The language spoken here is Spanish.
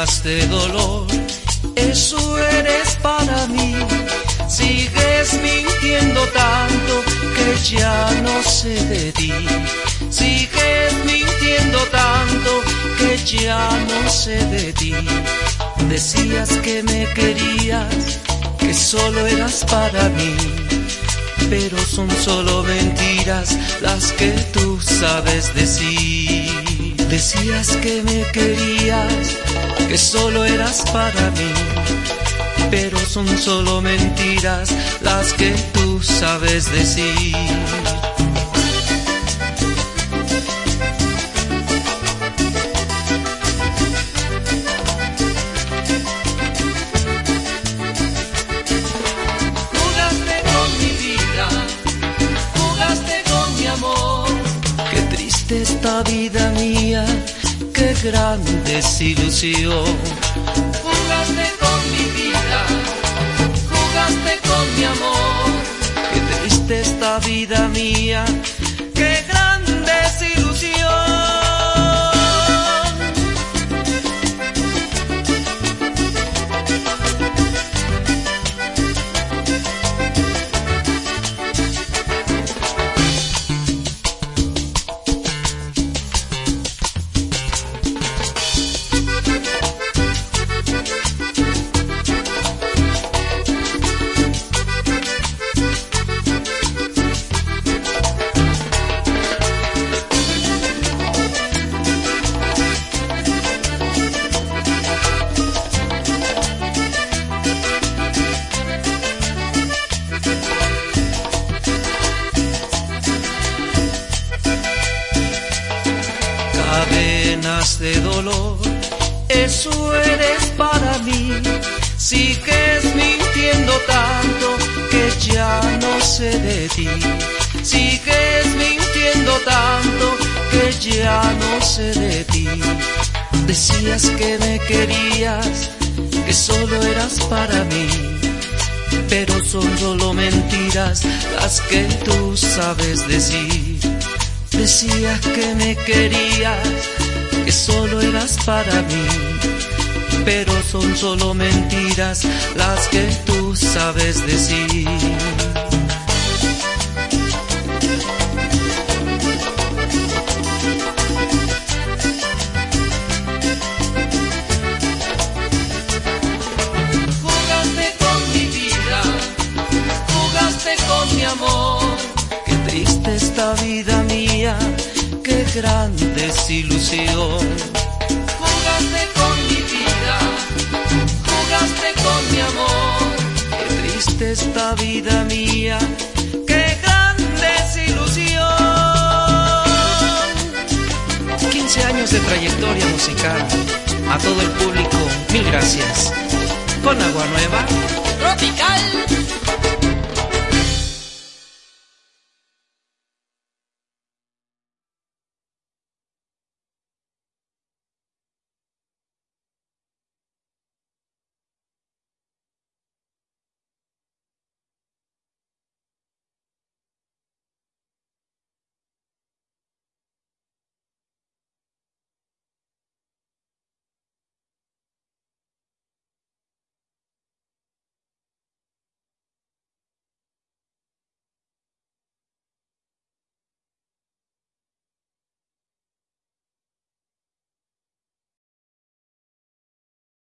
cadenas de dolor, eso eres para mí. Sigues mintiendo tanto que ya no sé de ti. Sigues mintiendo tanto que ya no sé de ti. Decías que me querías, que solo eras para mí, pero son solo mentiras las que tú sabes decir. Decías que me querías, que solo eras para mí, pero son solo mentiras las que tú sabes decir. Jugaste con mi vida, jugaste con mi amor. Qué triste esta vida mía, qué gran desilusión. Jugaste con mi vida, jugaste con mi amor. Qué triste esta vida mía, qué gran desilusión. Cadenas de dolor, eso eres para mí. Sigues mintiendo tanto que ya no sé de ti. Sigues mintiendo tanto que ya no sé de ti. Decías que me querías, que solo eras para mí, pero son solo mentiras las que tú sabes decir. Decías que me querías, que solo eras para mí, pero son solo mentiras las que tú sabes decir. Jugaste con mi vida, jugaste con mi amor. Qué triste esta vida mía, qué gran desilusión. Jugaste con mi vida, jugaste con mi amor. Qué triste esta vida mía, qué gran desilusión. 15 años de trayectoria musical, a todo el público, mil gracias. Con Agua Nueva Tropical.